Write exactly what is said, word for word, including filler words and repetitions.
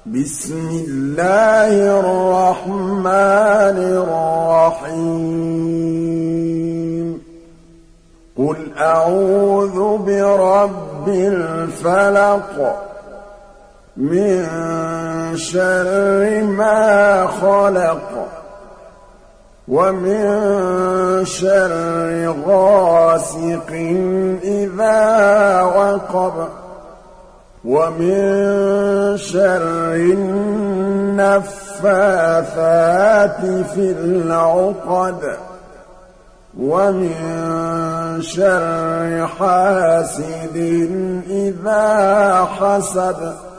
بسم الله الرحمن الرحيم قل أعوذ برب الفلق من شر ما خلق ومن شر غاسق إذا وقب ومن شر النفاثات في العقد ومن شر حاسد إذا حسد